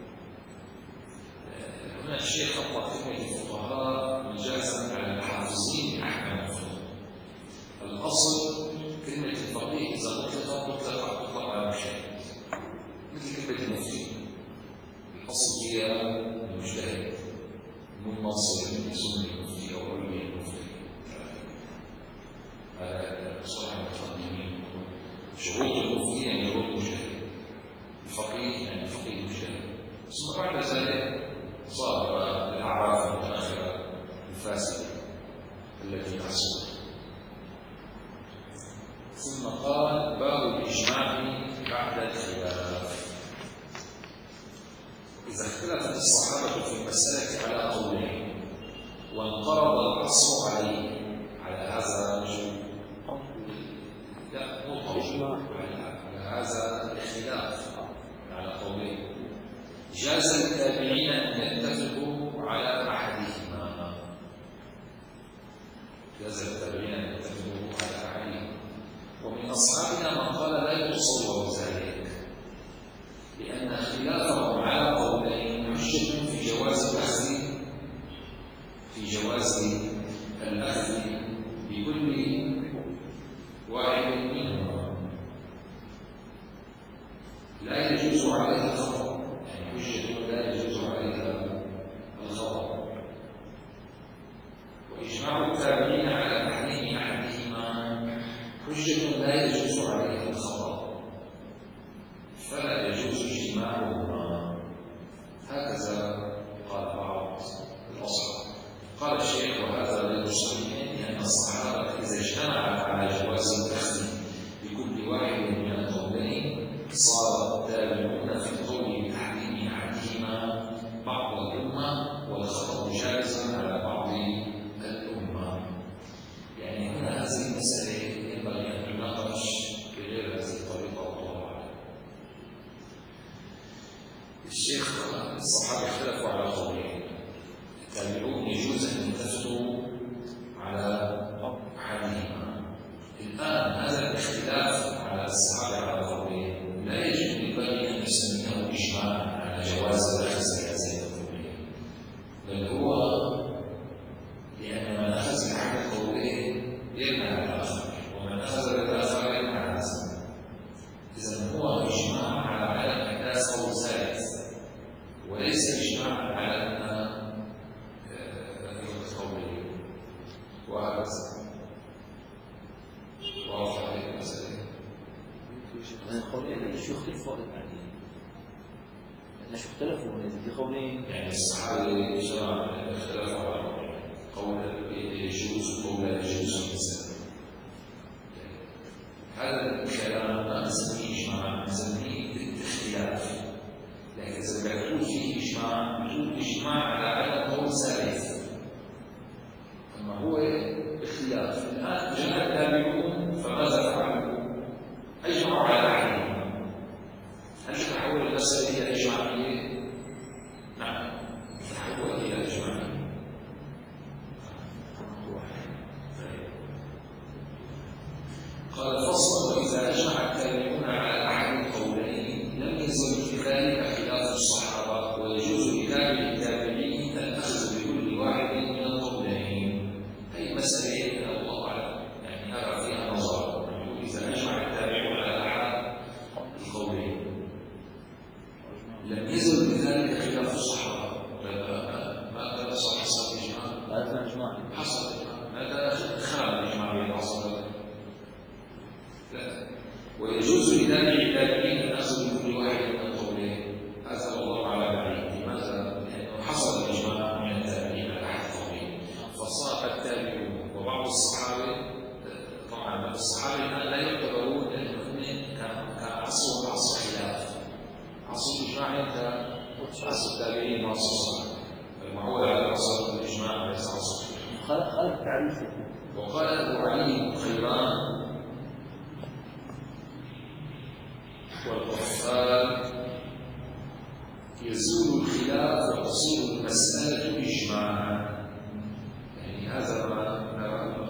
هنا الشيخ أطلق كلمة الفقهاء مجازا على الحافظين لأحكام الفقه. الأصل كلمة الفقيه إذا أطلقت تطلق تطلق على المجتهد، مثل كلمة المفتي. الأصل هي المجتهد، مو الناصر يسمى المفتي أو علمي المفتي. هذا صحيح المتقدمين. شروط المفتي يعني شروط المجتهد، الفقيه يعني فقيه المجتهد. ثم بعد ذلك صار الأعراف المتأخرة الفاسدة التي تحصل. ثم قال باب الإجماع بعد الخلاف. إذا اختلفت الصحابة في المسألة على قولين وانقرض العصر عليه، على هذا الرجل لا مو قول، على هذا الاختلاف على قولين، جاز التابعين أن يتفقوا على أحدهما. جاز التابعين أن يتفقوا على أحدهما. ومن أصحابنا من قال لا يتصور ذلك، لأن خلافهم على قولين حجة في جواز الأخذ في جواز الأخذ بكل واحد منهما، لا يجوز عليها الخطأ، يعني حجة لا يجوز عليها الخطأ. وإجماع التابعين على تحريم أحدهما حجة لا يجوز عليها الخطأ، فلا يجوز اجتماعهما. هكذا قال بعض الأصحاب. قال الشيخ وهذا التابعون يجوز أن يتفقوا على أحدهما. الآن هذا الاختلاف على الصحابة على قولين لا يجب للبني أن نسميه إجماعا على جواز الأخذ بهذين القولين، بل هو لأن من أخذ بأحد القولين يمنع الآخر، ومن أخذ بالآخر يمنع الآخر. إذن هو إجماع على عدم إحداث قول ثالث، وليس إجماع على أن قولين. وهكذا واضح عليه المسألة. القولين ليش يختلفوا بعدين؟ ليش اختلفوا في قولين؟ يعني الصحابة جماعة اختلفوا على قولين، قول يجوز وقول لا يجوز مثلا. هذا الكلام ما نسميه إجماع، نسميه اختلاف. لكن إذا بيقول فيه إجماع بيقول إجماع على عدم قول ثالث، أما هو اختلاف. الآن جاء التابعون فماذا فعلوا؟ أجمعوا على أحدهما. هل تحول المسألة إلى إجماعية؟ نعم، تحول إلى إجماعية. قال فصل: وإذا أجمع التابعون على أحد القولين لم يزل في ذلك خلاف الصحابة، ويجوز لتابع التابعين الأخذ بكل واحد من القولين. أي مسألة الله أعلم، يعني هذا فيها نظر. إذا أجمع التابعون على أحد القولين لم يزل بذلك خلاف الصحابة. ماذا حصل الإجماع؟ هذا إجماع. حصل هذا خلل الإجماع حصل. ويجوز لتابع التابعين الأخذ بكل واحد من القولين. هذا والله أعلم عليه. لماذا؟ لأنه حصل الإجماع من التابعين على أحد القولين، فصار التابعون وبعض الصحابة. طبعا الصحابة الآن لا يعتبرون لأنهم كان كان عصر عصر خلاف. عصر الإجماع يبدأ عصر التابعين وعصر الصحابة، المعول على عصر الإجماع ليس عصر خلق خلق تعريف. وقال أبو علي خيران والقفال: يزول الخلاف وتصير المسألة إجماعا. يعني هذا ما نرى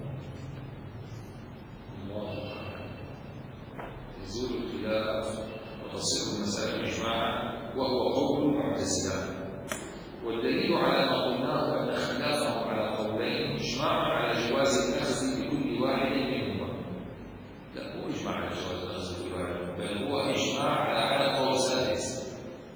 الله أعلم. يزول الخلاف وتصير المسألة إجماعا، وهو قول المعتزلة. والدليل على ما قلناه أن خلافهم على قولين إجماع على جواز الأخذ بكل واحد منهما. لا هو إجماع على جواز الأخذ بكل واحد، بل هو إجماع على على قول ثالث.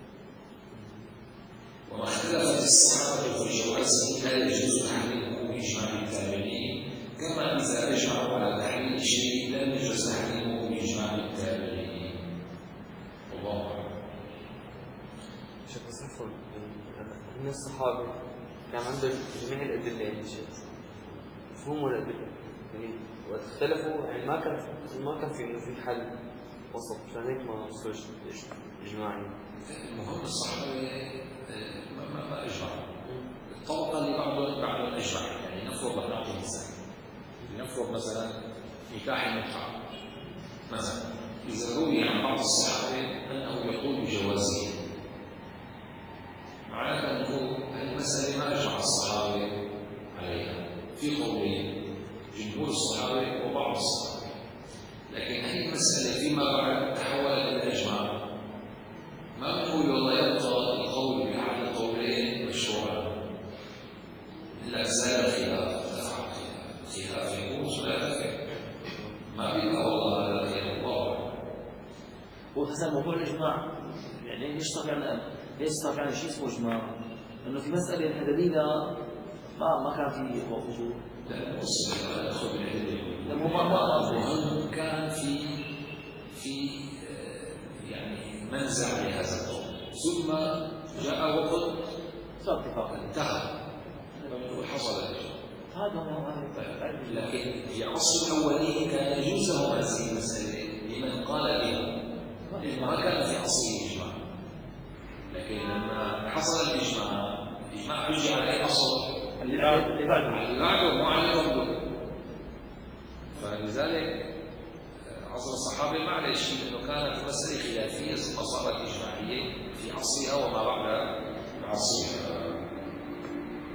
وما اختلفت الصحابة في جوازه لا يجوز تحريمه بإجماع التابعين، كما إذا أجمعوا على تحريم شيء لم يجوز تحريمه بإجماع التابعين. والله أعلم. شيخ صفر من الصحابة كان عندهم جميع الأدلة عند الشيخ، مفهوم الأدلة يعني وقت اختلفوا يعني ما كان ما كان في إنه في حل وسط، عشان هيك ما وصلوش إجماعي. المهم الصحابة ما ما ما أجمعوا. الطبقة اللي بعضهم بعضهم أجمع. يعني نفرض نعطي مثال، لنفرض مثلا نكاح المتعة مثلا، إذا روي عن بعض الصحابة أنه يقول بجوازه، معناته أنه المسألة ما أجمع الصحابة عليها في قولين، جمهور الصحابة وبعض الصحابة. لكن هذه المسألة فيما بعد تحولت إلى إجماع. ما بنقول والله يبقى القول بأحد القولين مشروعا، إلا زال الخلاف، ارتفع الخلاف يكون لا يرتفع، ما بيبقى والله هذا الخلاف واضح. هو حسب موضوع الإجماع يعني ليش صار عندنا ليش صار عندنا شيء اسمه إجماع؟ إنه في مسألة الحديدة ما ما كان في وجود. لا بص لا يدخل بالعلم. لا مو ما ما كان في في يعني منزع لهذا القول، ثم جاء وقت صار اتفاق انتهى وحصل الإجماع. هذا هو. لكن في العصر الأولي كان يجوز له هذه المسألة لمن قال بها، ما كان في عصره إجماع. لكن لما حصل الإجماع، الإجماع يجي على أي عصر؟ اللي بعده اللي بعده اللي بعده مو على يوم. فلذلك عصر الصحابة ما عليه شيء، لأنه كانت مسألة خلافية ثم صارت إجماعية في عصرها وما بعد عصرها.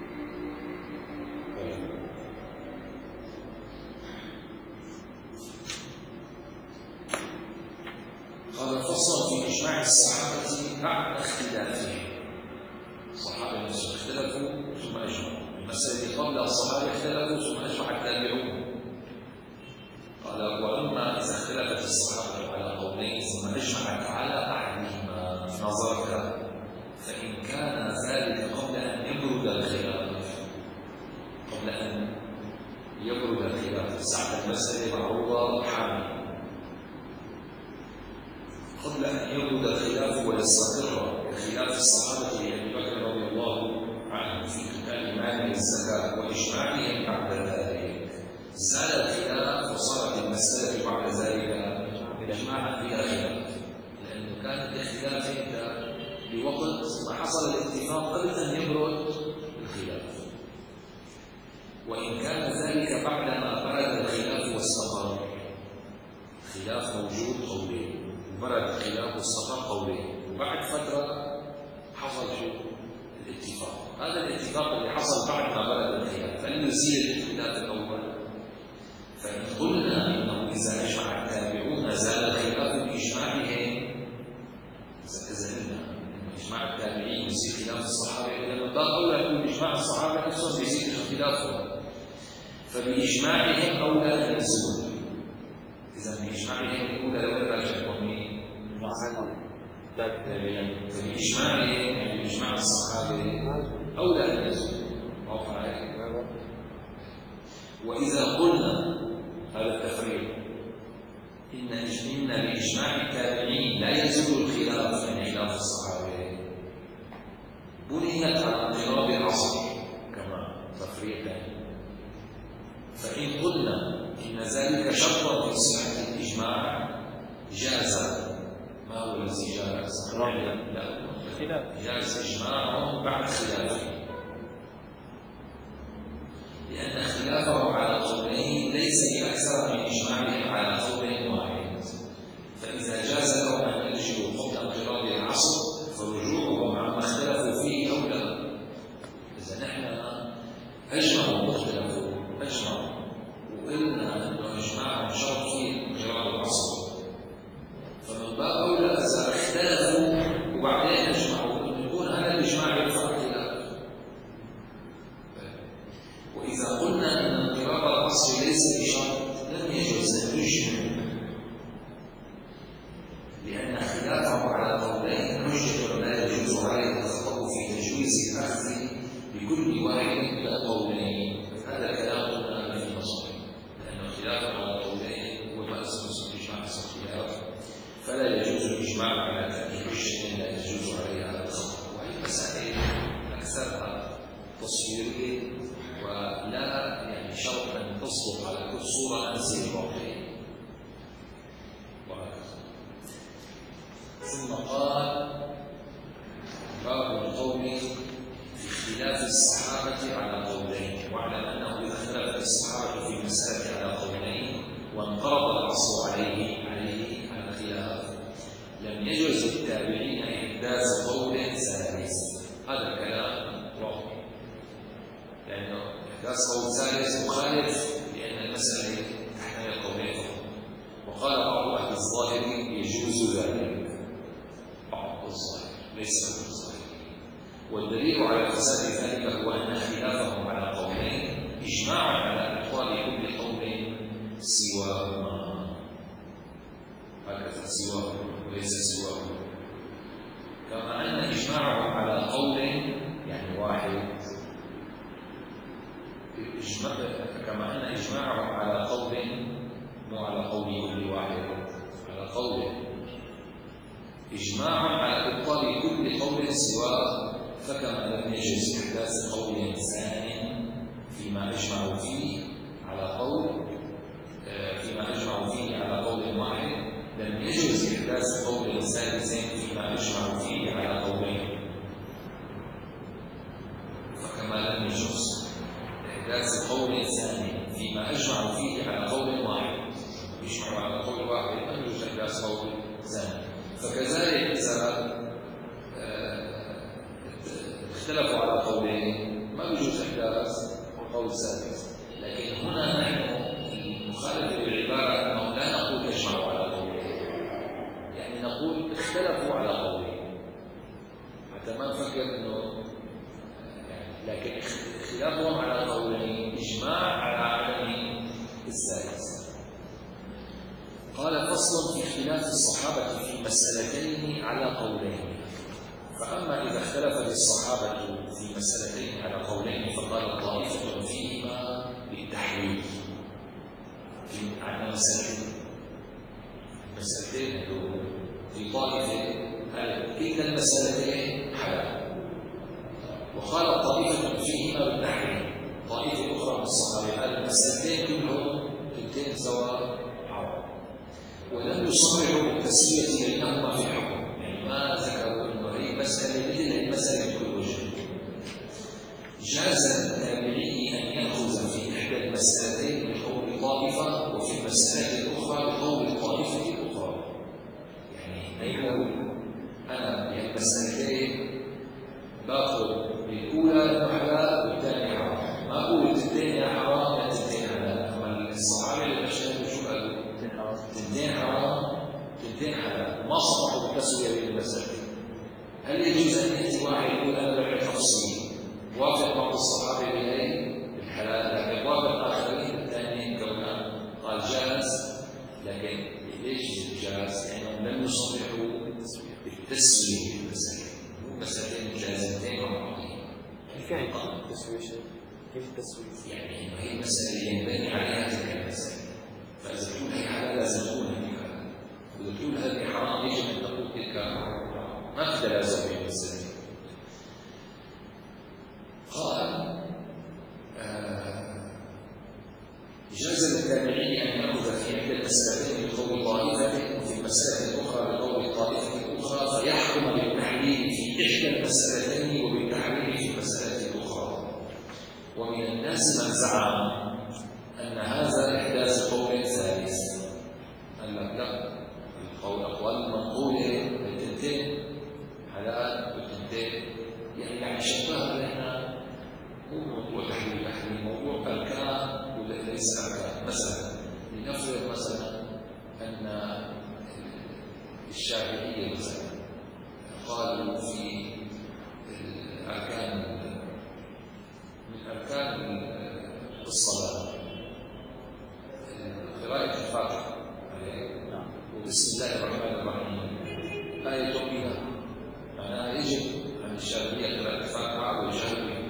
الصحابة بعد اختلافهم. الصحابة نفسهم اختلفوا ثم أجمعوا. المسألة قبل الصحابة اختلفوا ثم أجمع التابعون. قال وأما إذا اختلفت الصحابة على قولين ثم أجمعت على أحدهما نظرك فإن كان ذلك قبل أن يبرد الخلاف قبل أن يبرد الخلاف ساعة المسألة معروضة حامل قبل أن يبرد الخلاف ويستقر كخلاف الصحابة لأبي بكر رضي الله عنه في قتال مانع الزكاة وإجماعهم بعد ذلك زال الخلاف وصارت المسألة بعد ذلك إجماعا فيها خلاف لأنه كان الاختلاف عند بوقت ما حصل الاتفاق قبل أن يبرد الخلاف وإن كان ذلك بعدما برد الخلاف واستقر خلاف موجود قولين وبرد الخلاف واستقر قولين وبعد فترة حصل شو الاتفاق هذا الاتفاق اللي حصل بعد ما برد الخلاف فلن يزيل الخلاف الأول فإن قلنا إنه إذا أجمع التابعون زال الخلاف بإجماعهم إذا قلنا إنه إجماع التابعين يزيد خلاف الصحابة لأن باب أولى يكون إجماع الصحابة نفسهم يزيد اختلافهم فبإجماعهم أولى أن يزول إذا بإجماعهم الأولى لو راجعهم مين؟ فبإجماعهم يعني بإجماع الصحابة أولى أن يزول واضح عليك وإذا قلنا هذا التفريق إن إن بإجماع التابعين لا يزول الخلاف من خلاف الصحابة بنيت على انقراض العصر كما تفريقا فإن قلنا إن ذلك شرط في صحة الإجماع جاز ما هو الذي جاز؟ لا جاز إجماعهم بعد خلافه لأن خلافهم على قولين ليس بأكثر من إجماعهم على قول واحد فإذا جاز لهم أن يرجعوا قبل انقراض العصر فرجوعهم عما اختلفوا فيه أولى إذا نحن أجمعوا واختلفوا أجمعوا وقلنا أنه إجماعهم شرط فيه انقراض العصر فمن باب أولى إذا اختلفوا وبعدين أجمعوا يكون هذا الإجماع يرفع الخلاف وإذا قلنا أن انقراض العصر ليس بشرط لم يجوز أن يجمع لأن خلافهم على قولين حجة لا يجوز عليه الخطأ في تجويز الأخذ بكل واحد من القولين هذا كلام قلنا في مصر لأن خلافهم على قولين هو ما أسمى إجماع الخلاف فلا يجوز الإجماع على تأكيد حجة لا يجوز عليها الخطأ وهي مسائل أكثرها تصويرية ولا يعني شرط أن تصدق على كل صورة أنزل الواقعية وهكذا ثم قال باب القول في اختلاف الصحابة على قولين واعلم أنه إذا اختلف الصحابة في مسألة على قولين وانقرض العصر عليه عليه على خلاف لم يجوز للتابعين إحداث قول ثالث هذا الكلام واضح لأنه إحداث قول ثالث مخالف لأن المسألة تحتمل القولين فقط وقال بعض أهل الظاهر يجوز ذلك بعض الظاهر ليس كل الظاهر والدليل على فساد ذلك هو أن خلافهم على قولين إجماعا على إبطال كل قول سواهما هكذا سواهما وليس سواهما كما أن إجماعهم على قول يعني واحد إجماع كما أن إجماعهم على قول مو على قول كل واحد على قول إجماعهم على إبطال كل قول سواه فكما لم يجوز إحداث قول ثاني فيما أجمعوا فيه على قول فيما أجمعوا فيه على قول واحد لم يجوز إحداث قول ثالث فيما أجمعوا فيه على قولين فكما لم يجوز إحداث قول ثاني فيما أجمعوا فيه على قول واحد يجمعوا على قول واحد لم يجوز إحداث قول ثاني فكذلك إذا اختلفوا على قولين ما يجوز إحداث قول ثالث لكن هنا نحن نخالف بالعبارة أنه لا نقول اجمعوا على قولين يعني نقول اختلفوا على لكن اختلافهم على قولين، إجماع على عدم الزائد. قال: فصل في خلاف الصحابة في مسألتين على قولين. فأما إذا اختلفت الصحابة في مسألتين على قولين فقال طائفة فيهما بالتحريم. في عندنا مسألتين مسألتين في طائفة قال كلتا المسألتين حلال، وقال طائفة فيهما بالتحريم. طائفة أخرى من الصحابة قال المسألتين كلهم كلتين سواء حرام، ولم يصرحوا بالتسوية بينهما في الحكم، يعني ما ذكروا انه هي مسألة مثل هي المسألة بكل وجه. جاز للتابعي ان يأخذ في احدى المسألتين بقول طائفة وفي المسألة الاخرى بقول الطائفة الاخرى. يعني ما يقول انا بهالمسألتين باخذ بالاولى انه حلال والثانية حرام، ما اقول الثانية حرام لا الثانية حلال. اما الصحابة اللي بيشتغلوا شو قالوا؟ تنتين حرام تنتين حلال، ما صرحوا بالتسوية بين المسألتين. هل يجوز أن يأتي واحد يقول أنا بعمل تفصيل وافق بعض الصحابة بهي الحلال لكن وافق آخرين الثانيين كونها قال جاز؟ لكن ليش جاز؟ لأنهم لم يصرحوا بالتسوية بين المسألتين، مو مسألتين جازتين مع بعضهم. كيف يعني التسوية شيء؟ كيف التسوية؟ يعني هي المسألة ينبني عليها تلك المسألة، فإذا تقول هي حلال لازم تكون هي حلال، وإذا تقول هذه حرام يجب أن تقول تلك حرام، ما في تلازم بين المسألتين. قال: آه جاز للتابعي أن يأخذ في إحدى المسألتين بقول طائفة وفي المسألة الأخرى بقول طائفة الأخرى فيحكم بالتحليل في إحدى المسألتين وبالتحريم في المسألة الأخرى. ومن الناس من زعم أن هذا إحداث قول ثالث. قال لك لا، القول أقوال المنقولة بالتنتين حلال بالتنتين، يعني يعني شبهها بين مو موضوع تحليل تحليل، موضوع أركان ولا ليس أركان. مثلا لنفرض مثلا أن الشافعية مثلا قالوا في الأركان من أركان الصلاة قراءة الفاتحة وبسم الله الرحمن الرحيم آية طويلة، معناها يجب عن الشافعية قراءة الفاتحة والجهل بها.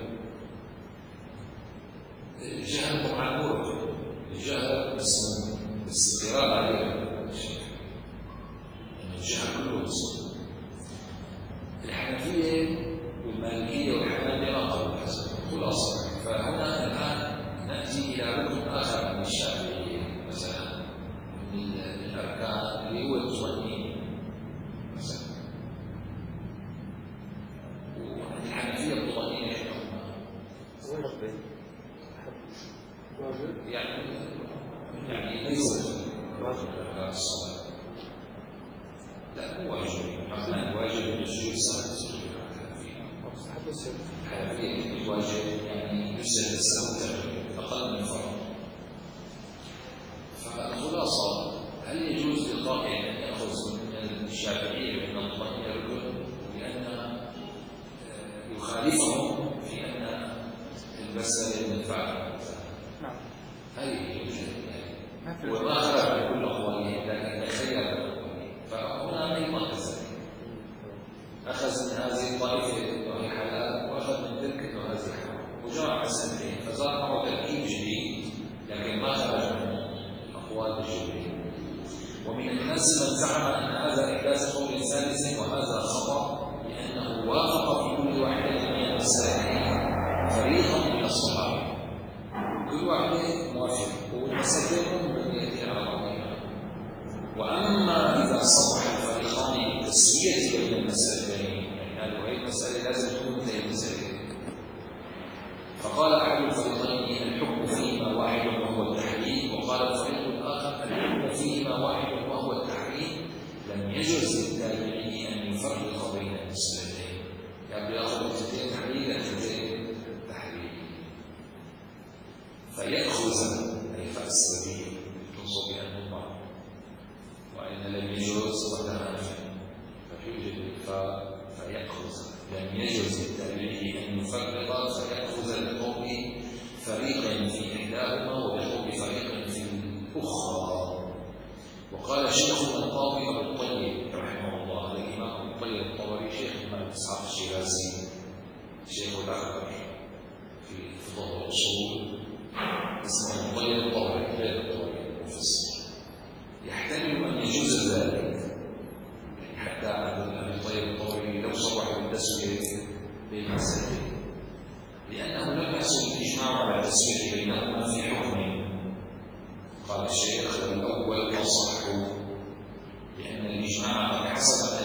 الجهل طبعا مرة الجهل مسموم، بس القراءة عليها الجهل كله مسموم. الحنفية والمالكية والحنابلة ما قالوا الحسن خلاصة. فهنا الآن نأتي إلى ركن آخر من الشافعية مثلا من الأركان اللي هو الطمأنينة مثلا، وعند الحنفية الطمأنينة يعني يعني ليس واجب أركان الصلاة، لا مو واجب، مثلا واجب السجود السهل الحنفية واجب يعني يسجد السهو أقل من فرض. فالخلاصة هل يجوز للقائل أن يأخذ من الشافعية من الطمأنينة ركن لأن يخالفهم في أن المسألة المنفعة؟ نعم. هذه يوجد يعني وما خرج من كل أقوالهم لكن تخير الأقوالهم. فهنا أي مقصد أخذ من هذه الطائفة أنه حلال وأخذ من تلك أنه هذه حرام وجمع مسألتين فصار معه تركيب جديد لكن ما خرج من أقوال الجمهور. ومن الناس من زعم أن هذا إحداث قول ثالث وهذا خطأ لأنه وافق في كل واحدة من المسائل فريقا من الصحابة، كل واحدة موافق والمسألتين مبنيتين على بعضها. وأما إذا صرح الفريقان بالتسوية بين المسألتين يعني قالوا هي المسألة لازم تكون مثل المسألة، فقال أحد الفريقين الحكم فيهما واحد وهو التحريم، وقال الفريق الآخر الحكم فيهما واحد وهو التحريم، لم يجوز للتابعي أن يفرق بين المسألتين، يعني يأخذ اثنتين تحريم اثنتين تحريم فيأخذ أي فالسبيل تنصب بأنهما، وإن لم يجوز فتنافي فيوجد الإكفاء فيأخذ، لم يجوز للتابعي أن يفرق فيأخذ الأصول اسمه الطيب الطوعي غير الطوعي المفسر، يحتمل أن يجوز ذلك، يعني حتى أن الطيب الطوعي لو صرح بالتسوية بين المسألتين، لأنه لم يحصل الإجماع على التسوية بينهما في حكمين. قال الشيخ: الأول أصح، لأن الإجماع قد حصل